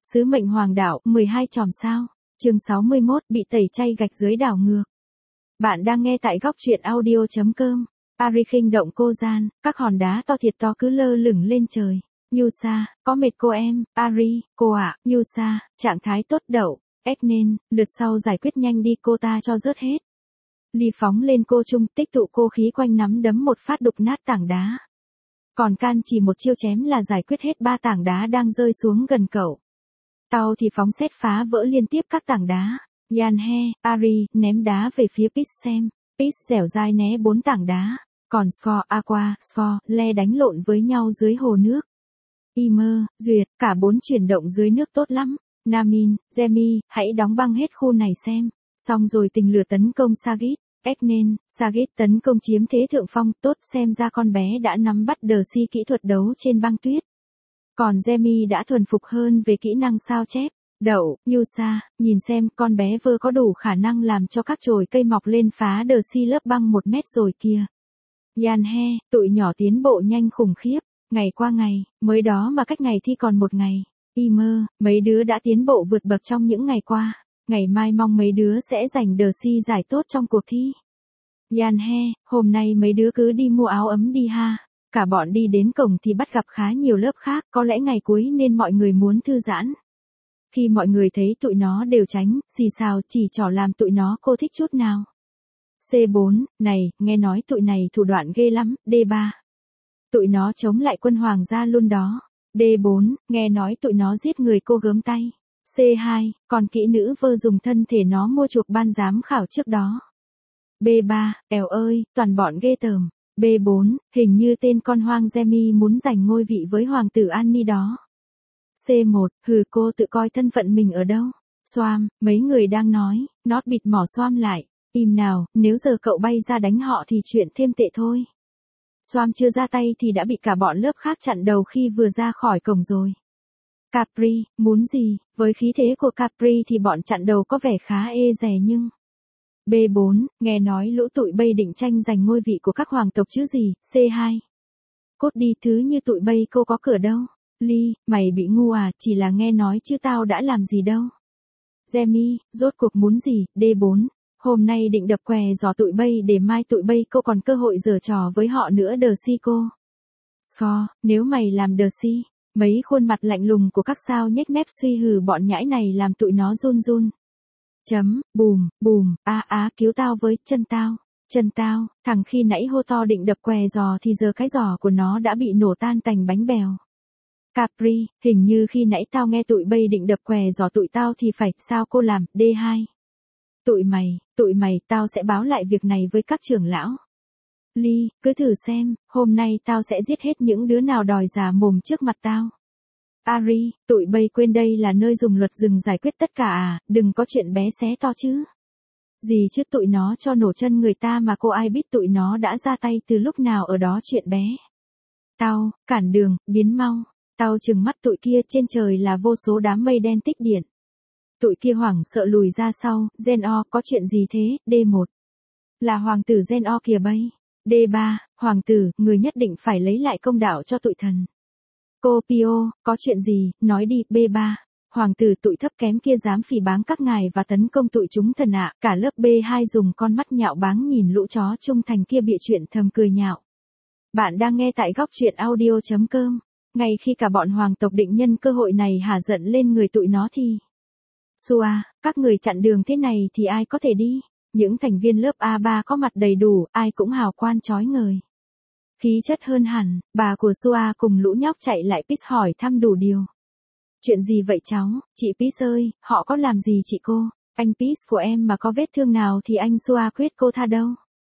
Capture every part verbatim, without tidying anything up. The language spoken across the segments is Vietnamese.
Sứ mệnh hoàng đạo, mười hai chòm sao. Chương sáu mươi mốt, bị tẩy chay gạch dưới đảo ngược. Bạn đang nghe tại góc truyện audio chấm com. Ari khinh động cô gian, các hòn đá to thiệt to cứ lơ lửng lên trời. Yusa, có mệt cô em, Ari, cô ạ, à, Yusa, trạng thái tốt đậu. Eknen, lượt sau giải quyết nhanh đi cô ta cho rớt hết. Ly phóng lên cô trung, tích tụ cô khí quanh nắm đấm một phát đục nát tảng đá. Còn Can chỉ một chiêu chém là giải quyết hết ba tảng đá đang rơi xuống gần cậu. Tao thì phóng xét phá vỡ liên tiếp các tảng đá. Yanhe, Ari, ném đá về phía Peach xem. Peach dẻo dai né bốn tảng đá. Còn Score, Aqua, Score, Le đánh lộn với nhau dưới hồ nước. Imer, Duyệt, cả bốn chuyển động dưới nước tốt lắm. Namin, Jemmy, hãy đóng băng hết khu này xem. Xong rồi tình lửa tấn công Sagit. Eknen, Sagit tấn công chiếm thế thượng phong, tốt xem ra con bé đã nắm bắt đờ si kỹ thuật đấu trên băng tuyết. Còn Jemmy đã thuần phục hơn về kỹ năng sao chép. Đậu, Yusa, nhìn xem con bé vơ có đủ khả năng làm cho các chồi cây mọc lên phá đờ si lớp băng một mét rồi kìa. Yanhe, tụi nhỏ tiến bộ nhanh khủng khiếp, ngày qua ngày, mới đó mà cách ngày thi còn một ngày. Imer, mấy đứa đã tiến bộ vượt bậc trong những ngày qua, ngày mai mong mấy đứa sẽ giành đờ si giải tốt trong cuộc thi. Yanhe, hôm nay mấy đứa cứ đi mua áo ấm đi ha. Cả bọn đi đến cổng thì bắt gặp khá nhiều lớp khác, có lẽ ngày cuối nên mọi người muốn thư giãn. Khi mọi người thấy tụi nó đều tránh, xì xào chỉ trỏ làm tụi nó cô thích chút nào. C bốn, này, nghe nói tụi này thủ đoạn ghê lắm. D ba. Tụi nó chống lại quân hoàng gia luôn đó. D bốn, nghe nói tụi nó giết người cô gớm tay. C hai, còn kỹ nữ vơ dùng thân thể nó mua chuộc ban giám khảo trước đó. B ba, èo ơi, toàn bọn ghê tởm. B bốn, hình như tên con hoang Jemmy muốn giành ngôi vị với hoàng tử Annie đó. C một, hừ cô tự coi thân phận mình ở đâu. Xoam, mấy người đang nói, nót bịt mỏ xoam lại. Im nào, nếu giờ cậu bay ra đánh họ thì chuyện thêm tệ thôi. Xoam chưa ra tay thì đã bị cả bọn lớp khác chặn đầu khi vừa ra khỏi cổng rồi. Capri, muốn gì, với khí thế của Capri thì bọn chặn đầu có vẻ khá ê dè nhưng... B bốn, nghe nói lũ tụi bay định tranh giành ngôi vị của các hoàng tộc chứ gì. C hai. Cốt đi thứ như tụi bay cô có cửa đâu. Ly, mày bị ngu à, chỉ là nghe nói chứ tao đã làm gì đâu. Jemmy, rốt cuộc muốn gì. D bốn. Hôm nay định đập què giò tụi bay để mai tụi bay cô còn cơ hội giở trò với họ nữa đờ si cô. Score, nếu mày làm đờ si, mấy khuôn mặt lạnh lùng của các sao nhếch mép suy hừ bọn nhãi này làm tụi nó run run. Chấm, bùm, bùm, á á cứu tao với, chân tao, chân tao, thằng khi nãy hô to định đập què giò thì giờ cái giò của nó đã bị nổ tan thành bánh bèo. Capri, hình như khi nãy tao nghe tụi bay định đập què giò tụi tao thì phải, sao cô làm. D hai. Tụi mày, tụi mày, tao sẽ báo lại việc này với các trưởng lão. Ly, cứ thử xem, hôm nay tao sẽ giết hết những đứa nào đòi giả mồm trước mặt tao. Ari, tụi bay quên đây là nơi dùng luật rừng giải quyết tất cả à, đừng có chuyện bé xé to chứ. Gì chứ tụi nó cho nổ chân người ta mà cô ai biết tụi nó đã ra tay từ lúc nào ở đó chuyện bé. Tao, cản đường, biến mau, tao chừng mắt tụi kia trên trời là vô số đám mây đen tích điện. Tụi kia hoảng sợ lùi ra sau, Gen-O có chuyện gì thế. D một. Là hoàng tử Gen-O kìa bay. D ba, hoàng tử, người nhất định phải lấy lại công đạo cho tụi thần. Cô Pio, có chuyện gì, nói đi. B ba, hoàng tử tụi thấp kém kia dám phỉ báng các ngài và tấn công tụi chúng thần ạ. Cả lớp B hai dùng con mắt nhạo báng nhìn lũ chó trung thành kia bịa chuyện thầm cười nhạo. Bạn đang nghe tại góc truyện audio chấm com. Ngay khi cả bọn hoàng tộc định nhân cơ hội này hả giận lên người tụi nó thì... Sua, các người chặn đường thế này thì ai có thể đi. Những thành viên lớp A ba có mặt đầy đủ, ai cũng hào quan chói ngời. Khí chất hơn hẳn, bà của Sua cùng lũ nhóc chạy lại Peach hỏi thăm đủ điều. Chuyện gì vậy cháu, chị Peach ơi, họ có làm gì chị cô? Anh Peach của em mà có vết thương nào thì anh Sua quyết cô tha đâu.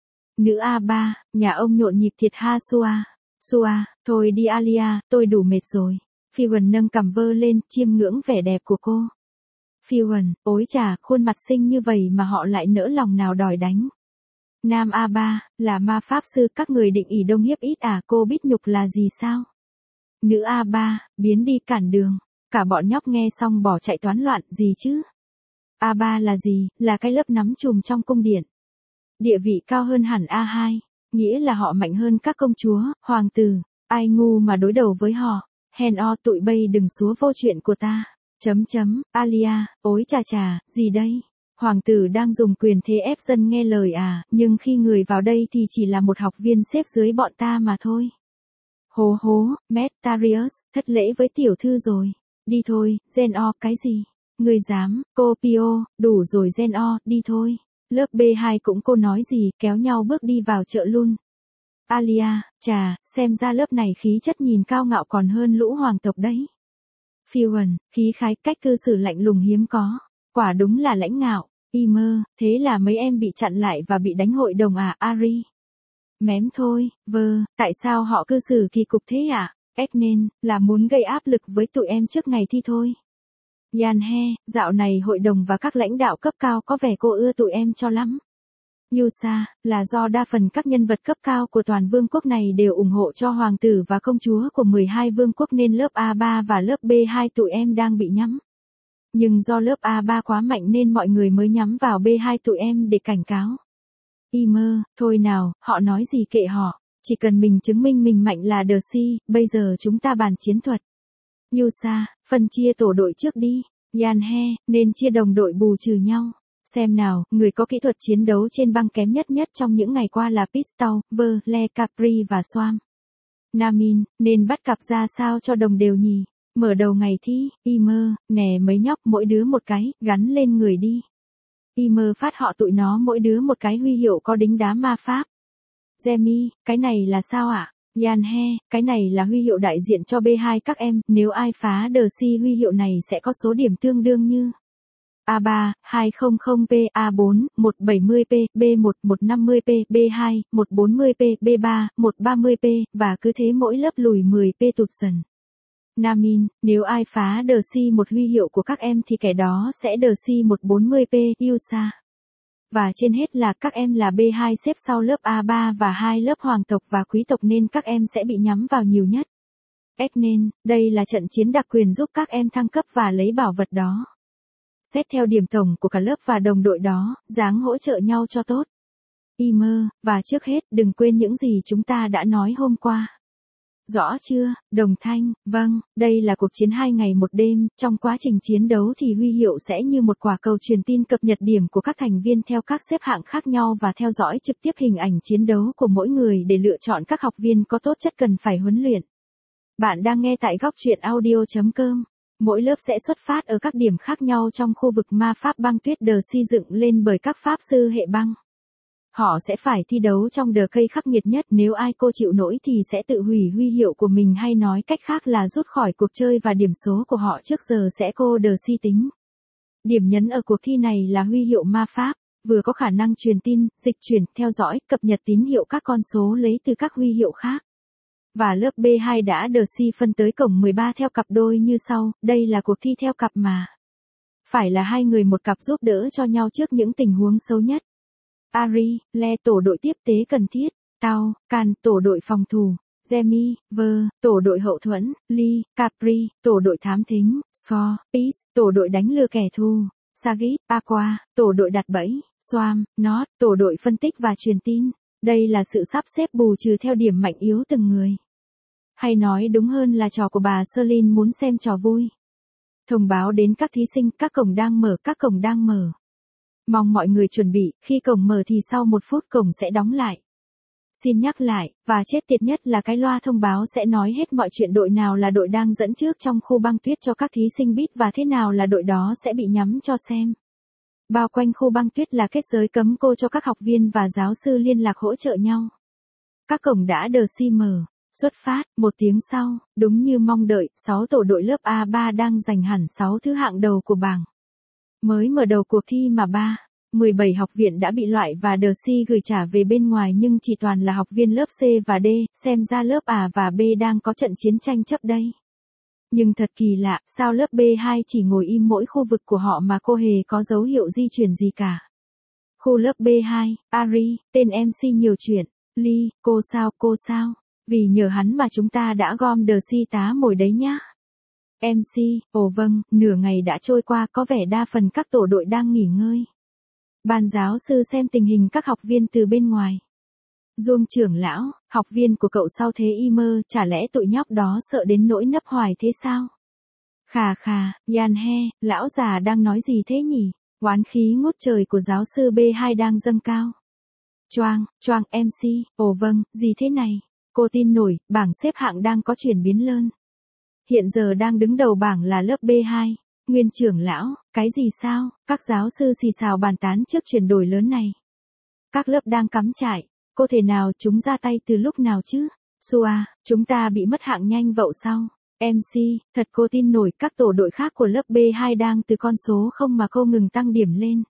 Nữ A ba, nhà ông nhộn nhịp thiệt ha Sua. Sua, thôi đi Alia, tôi đủ mệt rồi. Fiona nâng cằm vơ lên, chiêm ngưỡng vẻ đẹp của cô. Fiona, ối chà, khuôn mặt xinh như vậy mà họ lại nỡ lòng nào đòi đánh. Nam A ba, là ma pháp sư các người định ỷ đông hiếp ít à, cô biết nhục là gì sao? Nữ A ba, biến đi cản đường. Cả bọn nhóc nghe xong bỏ chạy toán loạn, gì chứ? A ba là gì, là cái lớp nắm chùm trong cung điện. Địa vị cao hơn hẳn A hai, nghĩa là họ mạnh hơn các công chúa, hoàng tử, ai ngu mà đối đầu với họ. Hèn o tụi bay đừng xúa vô chuyện của ta. Chấm chấm, Alia, ối chà chà, gì đây? Hoàng tử đang dùng quyền thế ép dân nghe lời à, nhưng khi người vào đây thì chỉ là một học viên xếp dưới bọn ta mà thôi. Hố hố, Metarius, thất lễ với tiểu thư rồi. Đi thôi, Gen-O, cái gì? Người dám, cô Pio, đủ rồi Gen-O, đi thôi. Lớp B hai cũng cô nói gì, kéo nhau bước đi vào chợ luôn. Alia, chà, xem ra lớp này khí chất nhìn cao ngạo còn hơn lũ hoàng tộc đấy. Fuan, khí khái, cách cư xử lạnh lùng hiếm có. Quả đúng là lãnh ngạo. Ymer, thế là mấy em bị chặn lại và bị đánh hội đồng à, Ari? Mém thôi, vơ, tại sao họ cư xử kỳ cục thế ạ? À? Nên, là muốn gây áp lực với tụi em trước ngày thi thôi. Yan he, dạo này hội đồng và các lãnh đạo cấp cao có vẻ cô ưa tụi em cho lắm. Yusa, là do đa phần các nhân vật cấp cao của toàn vương quốc này đều ủng hộ cho hoàng tử và công chúa của mười hai vương quốc nên lớp A ba và lớp B hai tụi em đang bị nhắm. Nhưng do lớp A ba quá mạnh nên mọi người mới nhắm vào B hai tụi em để cảnh cáo. Ymer, thôi nào, họ nói gì kệ họ, chỉ cần mình chứng minh mình mạnh là The Sea, bây giờ chúng ta bàn chiến thuật. Yusa, phân chia tổ đội trước đi. Yan he, nên chia đồng đội bù trừ nhau. Xem nào, người có kỹ thuật chiến đấu trên băng kém nhất nhất trong những ngày qua là Pistol, Ver, Le Capri và Swam. Namin, nên bắt cặp ra sao cho đồng đều nhỉ? Mở đầu ngày thi, Ymer, nè mấy nhóc mỗi đứa một cái, gắn lên người đi. Ymer phát họ tụi nó mỗi đứa một cái huy hiệu có đính đá ma pháp. Jemmy, cái này là sao ạ? À? Yan he, cái này là huy hiệu đại diện cho B hai các em, nếu ai phá The Sea huy hiệu này sẽ có số điểm tương đương như A ba, hai trăm P, A bốn, một trăm bảy mươi P, B một, một trăm năm mươi P, B hai, một trăm bốn mươi P, B ba, một trăm ba mươi P, và cứ thế mỗi lớp lùi mười P tụt dần. Namin, nếu ai phá The Sea một huy hiệu của các em thì kẻ đó sẽ The Sea một trăm bốn mươi P, Yusa. Và trên hết là các em là B hai xếp sau lớp A ba và hai lớp hoàng tộc và quý tộc nên các em sẽ bị nhắm vào nhiều nhất. Nên, đây là trận chiến đặc quyền giúp các em thăng cấp và lấy bảo vật đó. Xét theo điểm tổng của cả lớp và đồng đội đó, dáng hỗ trợ nhau cho tốt. Ymer, và trước hết đừng quên những gì chúng ta đã nói hôm qua. Rõ chưa, đồng thanh, vâng, đây là cuộc chiến hai ngày một đêm, trong quá trình chiến đấu thì huy hiệu sẽ như một quả cầu truyền tin cập nhật điểm của các thành viên theo các xếp hạng khác nhau và theo dõi trực tiếp hình ảnh chiến đấu của mỗi người để lựa chọn các học viên có tố chất cần phải huấn luyện. Bạn đang nghe tại góc truyện audio chấm com. Mỗi lớp sẽ xuất phát ở các điểm khác nhau trong khu vực ma pháp băng tuyết The Sea dựng lên bởi các pháp sư hệ băng. Họ sẽ phải thi đấu trong đờ cây khắc nghiệt nhất, nếu ai cô chịu nổi thì sẽ tự hủy huy hiệu của mình hay nói cách khác là rút khỏi cuộc chơi và điểm số của họ trước giờ sẽ cô The Sea tính. Điểm nhấn ở cuộc thi này là huy hiệu ma pháp, vừa có khả năng truyền tin, dịch chuyển, theo dõi, cập nhật tín hiệu các con số lấy từ các huy hiệu khác. Và lớp B hai đã The Sea phân tới cổng mười ba theo cặp đôi như sau, đây là cuộc thi theo cặp mà. Phải là hai người một cặp giúp đỡ cho nhau trước những tình huống xấu nhất. Ari, Le tổ đội tiếp tế cần thiết, Tao, Can tổ đội phòng thủ, Jemmy, Ver tổ đội hậu thuẫn, Lee, Capri tổ đội thám thính, Score, Peace tổ đội đánh lừa kẻ thù, Sagit, Aqua tổ đội đặt bẫy, Swam, Not tổ đội phân tích và truyền tin. Đây là sự sắp xếp bù trừ theo điểm mạnh yếu từng người. Hay nói đúng hơn là trò của bà Serlin muốn xem trò vui. Thông báo đến các thí sinh, các cổng đang mở, các cổng đang mở. Mong mọi người chuẩn bị, khi cổng mở thì sau một phút cổng sẽ đóng lại. Xin nhắc lại, và chết tiệt nhất là cái loa thông báo sẽ nói hết mọi chuyện đội nào là đội đang dẫn trước trong khu băng tuyết cho các thí sinh biết và thế nào là đội đó sẽ bị nhắm cho xem. Bao quanh khu băng tuyết là kết giới cấm cô cho các học viên và giáo sư liên lạc hỗ trợ nhau. Các cổng đã The Sea mở. Xuất phát, một tiếng sau, đúng như mong đợi, sáu tổ đội lớp A ba đang giành hẳn sáu thứ hạng đầu của bảng. Mới mở đầu cuộc thi mà ba, mười bảy học viện đã bị loại và The Sea gửi trả về bên ngoài nhưng chỉ toàn là học viên lớp C và D, xem ra lớp A và B đang có trận chiến tranh chấp đây. Nhưng thật kỳ lạ, sao lớp B hai chỉ ngồi im mỗi khu vực của họ mà cô hề có dấu hiệu di chuyển gì cả. Khu lớp B hai, Ari, tên em xê nhiều chuyện, Lee, cô sao, cô sao, vì nhờ hắn mà chúng ta đã gom The Sea tá mồi đấy nhá. em xê, ồ vâng, nửa ngày đã trôi qua có vẻ đa phần các tổ đội đang nghỉ ngơi. Ban giáo sư xem tình hình các học viên từ bên ngoài. Duông trưởng lão, học viên của cậu sao thế Ymer, chả lẽ tụi nhóc đó sợ đến nỗi nấp hoài thế sao? Khà khà, Yan he, lão già đang nói gì thế nhỉ? Oán khí ngút trời của giáo sư B hai đang dâng cao. Choang, choang em xê, ồ vâng, gì thế này? Cô tin nổi, bảng xếp hạng đang có chuyển biến lớn. Hiện giờ đang đứng đầu bảng là lớp B hai. Nguyên trưởng lão, cái gì sao? Các giáo sư xì xào bàn tán trước chuyển đổi lớn này. Các lớp đang cắm trại. Cô thể nào chúng ra tay từ lúc nào chứ? Sua, chúng ta bị mất hạng nhanh vậu sao? em xê, thật cô tin nổi các tổ đội khác của lớp B hai đang từ con số không mà cô ngừng tăng điểm lên.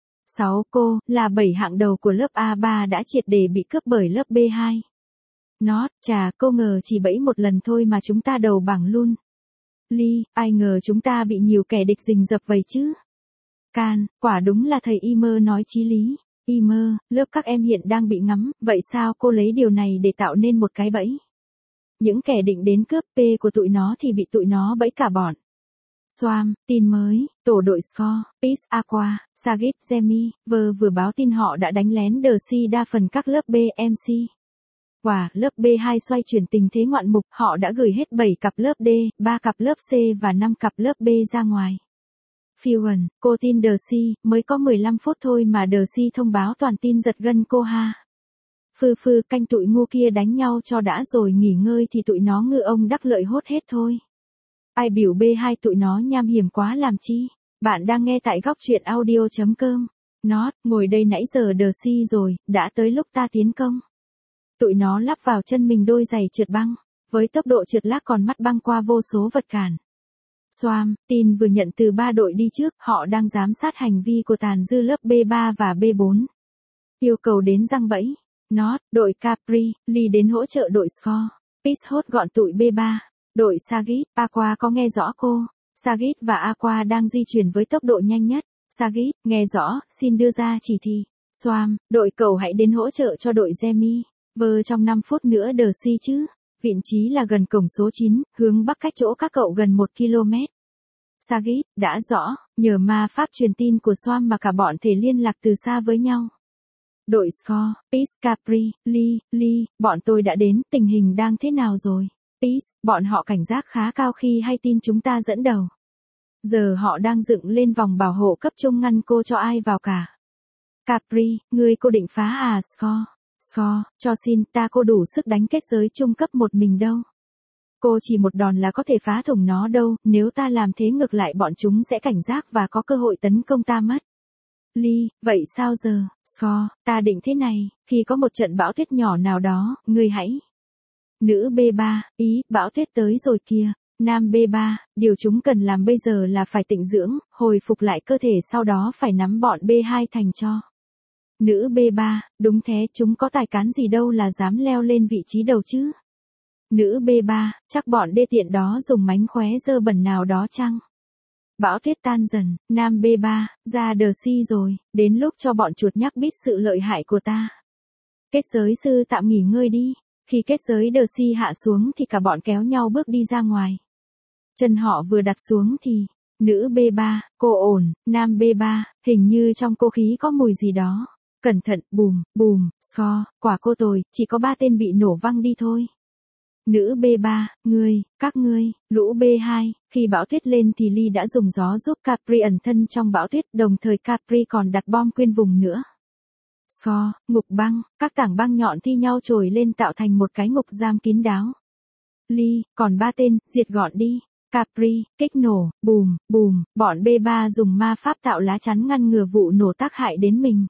sáu Cô, là bảy hạng đầu của lớp A ba đã triệt để bị cướp bởi lớp B hai. Nó, chà, cô ngờ chỉ bẫy một lần thôi mà chúng ta đầu bảng luôn. Ly, ai ngờ chúng ta bị nhiều kẻ địch rình rập vậy chứ. Can, quả đúng là thầy Imer nói chí lý. Imer, lớp các em hiện đang bị ngắm, vậy sao cô lấy điều này để tạo nên một cái bẫy? Những kẻ định đến cướp P của tụi nó thì bị tụi nó bẫy cả bọn. Swam, tin mới, tổ đội Score, Peace Aqua, Sagit Zemi, vừa vừa báo tin họ đã đánh lén The C đa phần các lớp B em xê. Wow, lớp B hai xoay chuyển tình thế ngoạn mục, họ đã gửi hết bảy cặp lớp D, ba cặp lớp C và năm cặp lớp B ra ngoài. Fusion, cô tin The C, mới có mười lăm phút thôi mà The C thông báo toàn tin giật gân cô ha. Phư phư canh tụi ngu kia đánh nhau cho đã rồi nghỉ ngơi thì tụi nó ngư ông đắc lợi hốt hết thôi. Ai biểu B hai tụi nó nham hiểm quá làm chi. Bạn đang nghe tại góc truyện audio chấm com. Nó, ngồi đây nãy giờ The C rồi, đã tới lúc ta tiến công. Tụi nó lắp vào chân mình đôi giày trượt băng, với tốc độ trượt lác còn mắt băng qua vô số vật cản. Swam, tin vừa nhận từ ba đội đi trước, họ đang giám sát hành vi của tàn dư lớp B ba và B bốn. Yêu cầu đến răng bẫy. Nó, đội Capri, Lee đến hỗ trợ đội Score. Peace hốt gọn tụi B ba. Đội Sagit, Aqua có nghe rõ cô. Sagit và Aqua đang di chuyển với tốc độ nhanh nhất. Sagit, nghe rõ, xin đưa ra chỉ thị. Swam, đội cầu hãy đến hỗ trợ cho đội Zemi. Vơ trong năm phút nữa The C chứ. Vị trí là gần cổng số chín, hướng bắc cách chỗ các cậu gần một ki lô mét. Sagit, đã rõ, nhờ ma pháp truyền tin của Swam mà cả bọn thể liên lạc từ xa với nhau. Đội Score, Peace, Capri, Lee, Lee, bọn tôi đã đến, tình hình đang thế nào rồi? Peace, bọn họ cảnh giác khá cao khi hay tin chúng ta dẫn đầu. Giờ họ đang dựng lên vòng bảo hộ cấp trung ngăn cô cho ai vào cả. Capri, ngươi cô định phá à Score? Score, cho xin ta cô đủ sức đánh kết giới trung cấp một mình đâu. Cô chỉ một đòn là có thể phá thủng nó đâu, nếu ta làm thế ngược lại bọn chúng sẽ cảnh giác và có cơ hội tấn công ta mất. Lee, vậy sao giờ? Score, ta định thế này, khi có một trận bão tuyết nhỏ nào đó, ngươi hãy. Nữ B ba, ý, bão tuyết tới rồi kìa. Nam B ba, điều chúng cần làm bây giờ là phải tịnh dưỡng, hồi phục lại cơ thể sau đó phải nắm bọn B hai thành cho. Nữ B ba, đúng thế, chúng có tài cán gì đâu là dám leo lên vị trí đầu chứ. Nữ B ba, chắc bọn đê tiện đó dùng mánh khóe dơ bẩn nào đó chăng? Bão tuyết tan dần, Nam B ba, ra The C rồi, đến lúc cho bọn chuột nhắc biết sự lợi hại của ta. Kết giới sư tạm nghỉ ngơi đi, khi kết giới The C hạ xuống thì cả bọn kéo nhau bước đi ra ngoài. Chân họ vừa đặt xuống thì, nữ B ba, cô ổn, Nam B ba, hình như trong cô khí có mùi gì đó. Cẩn thận, bùm, bùm, Score, quả cô tồi, chỉ có ba tên bị nổ văng đi thôi. Nữ B ba, ngươi, các ngươi, lũ B hai, khi bão tuyết lên thì Lee đã dùng gió giúp Capri ẩn thân trong bão tuyết, đồng thời Capri còn đặt bom quyên vùng nữa. Score, ngục băng, các tảng băng nhọn thi nhau trồi lên tạo thành một cái ngục giam kín đáo. Lee, còn ba tên, diệt gọn đi. Capri, kích nổ, bùm, bùm, bọn B ba dùng ma pháp tạo lá chắn ngăn ngừa vụ nổ tác hại đến mình.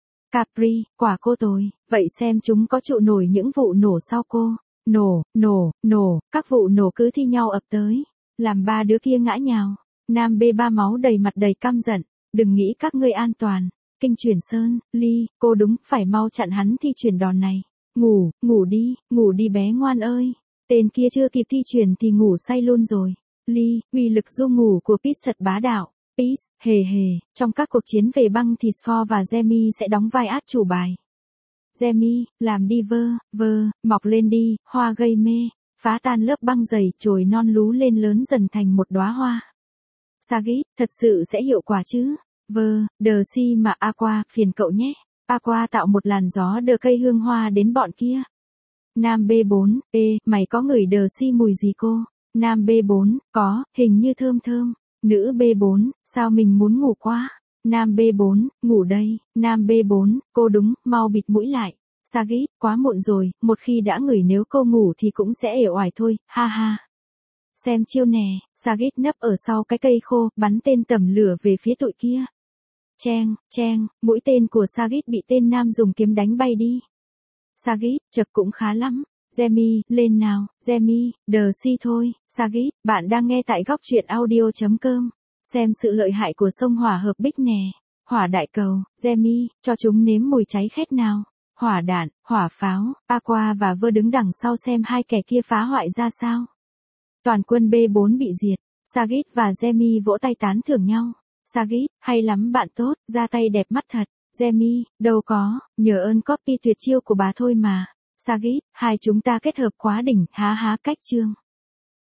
Capri, quả cô tồi, vậy xem chúng có trụ nổi những vụ nổ sau cô. Nổ, nổ, nổ, các vụ nổ cứ thi nhau ập tới, làm ba đứa kia ngã nhào. Nam B ba máu đầy mặt đầy căm giận, đừng nghĩ các ngươi an toàn. Kinh chuyển sơn, Lee, cô đúng, phải mau chặn hắn thi chuyển đòn này. Ngủ, ngủ đi, ngủ đi bé ngoan ơi. Tên kia chưa kịp thi chuyển thì ngủ say luôn rồi. Lee, uy lực du ngủ của Peace thật bá đạo. Peace, hề hề, trong các cuộc chiến về băng thì Score và Zemi sẽ đóng vai át chủ bài. Zemi, làm đi vơ, vơ, mọc lên đi, hoa gây mê, phá tan lớp băng dày, chồi non lú lên lớn dần thành một đóa hoa. Sagit, thật sự sẽ hiệu quả chứ? Vơ, The C mà Aqua, phiền cậu nhé. Aqua tạo một làn gió đờ cây hương hoa đến bọn kia. Nam B bốn, ê, mày có ngửi The C mùi gì cô? Nam B bốn, có, hình như thơm thơm. Nữ B bốn, sao mình muốn ngủ quá. Nam B bốn, ngủ đây. Nam B bốn, cô đúng, mau bịt mũi lại. Sagit, quá muộn rồi, một khi đã ngửi nếu cô ngủ thì cũng sẽ uể oải thôi, ha ha. Xem chiêu nè, Sagit nấp ở sau cái cây khô, bắn tên tầm lửa về phía tụi kia. Cheng, cheng, mũi tên của Sagit bị tên nam dùng kiếm đánh bay đi. Sagit, chật cũng khá lắm. Jemmy, lên nào, Jemmy, đờ si thôi. Sagit, bạn đang nghe tại góc truyện audio.com. Xem sự lợi hại của sông hỏa hợp bích nè. Hỏa đại cầu, Jemmy, cho chúng nếm mùi cháy khét nào. Hỏa đạn, hỏa pháo, Aqua và Vơ đứng đằng sau xem hai kẻ kia phá hoại ra sao. Toàn quân B bốn bị diệt. Sagit và Jemmy vỗ tay tán thưởng nhau. Sagit, hay lắm bạn tốt, ra tay đẹp mắt thật. Jemmy, đâu có, nhờ ơn copy tuyệt chiêu của bà thôi mà. Sagit, hai chúng ta kết hợp quá đỉnh, há há cách chương.